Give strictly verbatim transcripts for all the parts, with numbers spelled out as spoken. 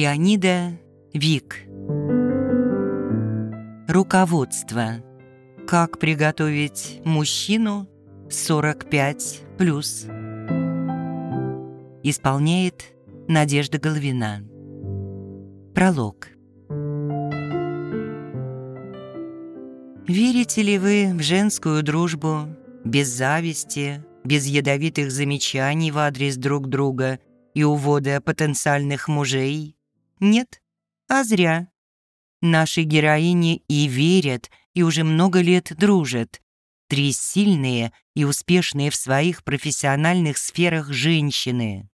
Леонида Вик. Руководство. Как приготовить мужчину сорок пять плюс. Исполняет Надежда Головина. Пролог. Верите ли вы в женскую дружбу без зависти, без ядовитых замечаний в адрес друг друга и увода потенциальных мужей? Нет? А зря. Наши героини и верят, и уже много лет дружат. Три сильные и успешные в своих профессиональных сферах женщины.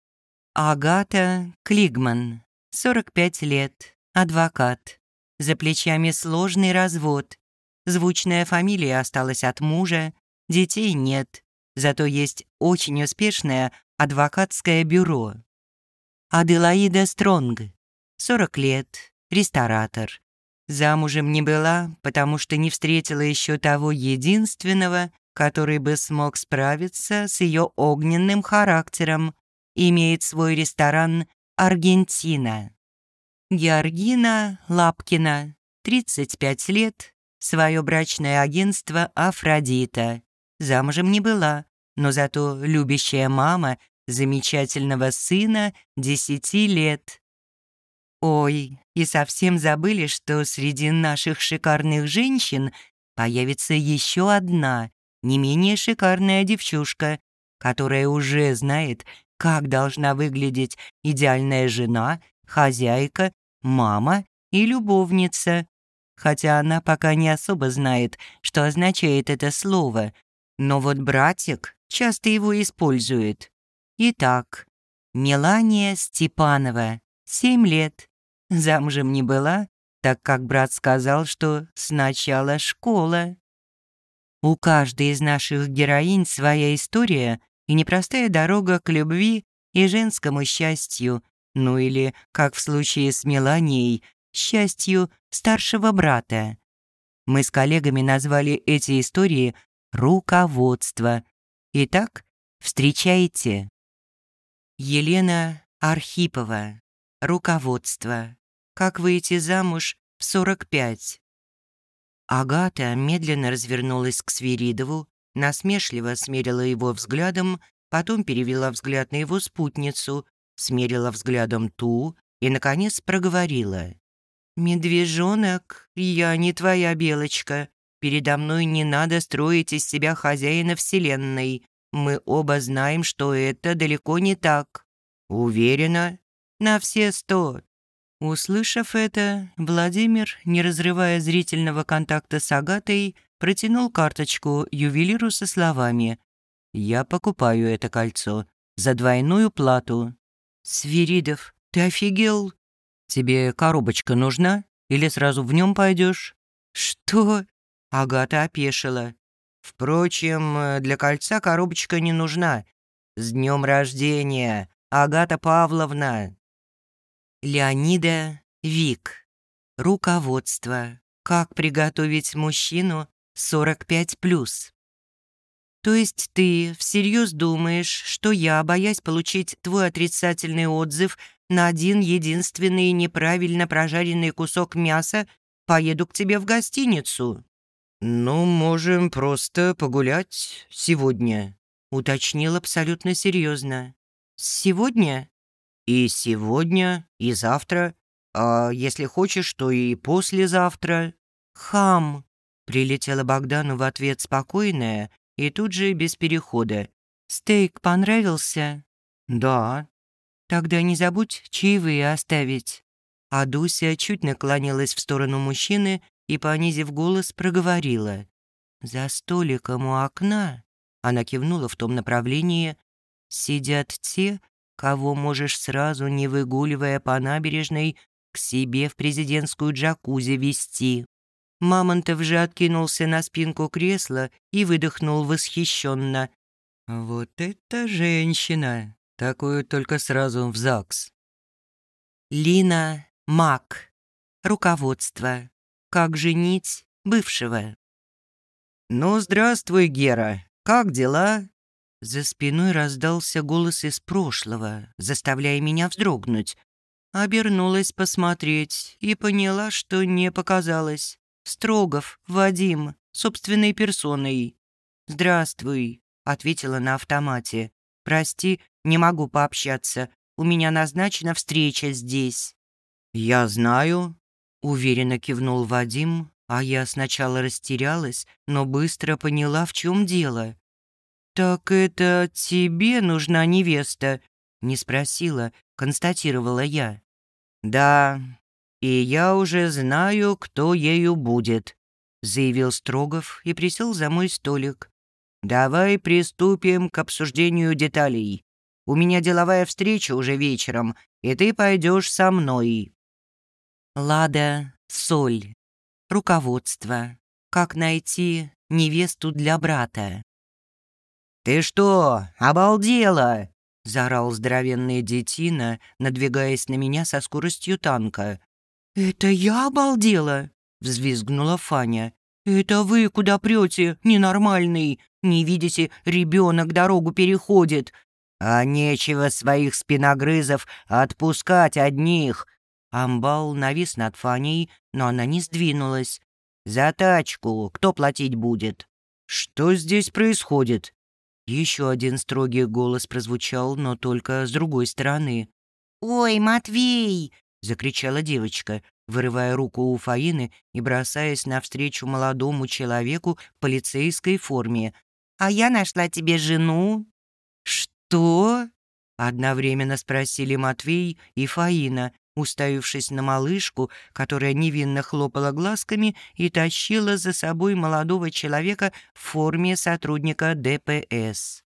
Агата Клигман, сорок пять лет, адвокат. За плечами сложный развод. Звучная фамилия осталась от мужа, детей нет, зато есть очень успешное адвокатское бюро. Аделаида Стронг, сорок лет, ресторатор. Замужем не была, потому что не встретила еще того единственного, который бы смог справиться с ее огненным характером. Имеет свой ресторан «Аргентина». Георгина Лапкина, тридцать пять лет, свое брачное агентство «Афродита». Замужем не была, но зато любящая мама замечательного сына десяти лет. Ой, и совсем забыли, что среди наших шикарных женщин появится еще одна, не менее шикарная девчушка, которая уже знает, как должна выглядеть идеальная жена, хозяйка, мама и любовница. Хотя она пока не особо знает, что означает это слово, но вот братик часто его использует. Итак, Мелания Степанова, семь лет. Замужем не была, так как брат сказал, что сначала школа. У каждой из наших героинь своя история и непростая дорога к любви и женскому счастью, ну или, как в случае с Меланией, счастью старшего брата. Мы с коллегами назвали эти истории «Руководство». Итак, встречайте. Елена Архипова. Руководство. Как выйти замуж в сорок пять. Агата медленно развернулась к Свиридову, насмешливо смерила его взглядом, потом перевела взгляд на его спутницу, смерила взглядом ту и, наконец, проговорила. «Медвежонок, я не твоя белочка. Передо мной не надо строить из себя хозяина вселенной. Мы оба знаем, что это далеко не так. Уверена? На все сто». Услышав это, Владимир, не разрывая зрительного контакта с Агатой, протянул карточку ювелиру со словами: «Я покупаю это кольцо за двойную плату». «Свиридов, ты офигел? Тебе коробочка нужна? Или сразу в нем пойдешь?» «Что?» — Агата опешила. «Впрочем, для кольца коробочка не нужна. С днем рождения, Агата Павловна!» Леонида Вик. Руководство. Как приготовить мужчину сорок пять плюс. То есть ты всерьез думаешь, что я, боясь получить твой отрицательный отзыв на один единственный неправильно прожаренный кусок мяса, поеду к тебе в гостиницу? «Ну, можем просто погулять сегодня», — уточнил абсолютно серьезно. «Сегодня?» «И сегодня, и завтра. А если хочешь, то и послезавтра». «Хам!» — прилетела Богдану в ответ спокойная и тут же без перехода. «Стейк понравился?» «Да». «Тогда не забудь чаевые оставить». А Дуся чуть наклонилась в сторону мужчины и, понизив голос, проговорила. «За столиком у окна», — она кивнула в том направлении, — «сидят те, кого можешь сразу, не выгуливая по набережной, к себе в президентскую джакузи вести». Мамонтов же откинулся на спинку кресла и выдохнул восхищенно. «Вот это женщина! Такую только сразу в ЗАГС». Лина Мак. Руководство. Как женить бывшего. «Ну, здравствуй, Гера. Как дела?» За спиной раздался голос из прошлого, заставляя меня вздрогнуть. Обернулась посмотреть и поняла, что не показалось. Строгов Вадим, собственной персоной. «Здравствуй», — ответила на автомате. «Прости, не могу пообщаться. У меня назначена встреча здесь». «Я знаю», — уверенно кивнул Вадим, а я сначала растерялась, но быстро поняла, в чем дело. «Так это тебе нужна невеста?» — не спросила, констатировала я. «Да, и я уже знаю, кто ею будет», — заявил Строгов и присел за мой столик. «Давай приступим к обсуждению деталей. У меня деловая встреча уже вечером, и ты пойдешь со мной». Лада Соль. Руководство. Как найти невесту для брата. «Ты что, обалдела?» — заорал здоровенный детина, надвигаясь на меня со скоростью танка. «Это я обалдела?» — взвизгнула Фаня. «Это вы куда прете, ненормальный? Не видите, ребенок дорогу переходит». «А нечего своих спиногрызов отпускать одних». Амбал навис над Фаней, но она не сдвинулась. «За тачку кто платить будет?» «Что здесь происходит?» Еще один строгий голос прозвучал, но только с другой стороны. «Ой, Матвей!» — закричала девочка, вырывая руку у Фаины и бросаясь навстречу молодому человеку в полицейской форме. «А я нашла тебе жену». «Что?» — одновременно спросили Матвей и Фаина, уставившись на малышку, которая невинно хлопала глазками и тащила за собой молодого человека в форме сотрудника Дэ Пэ Эс.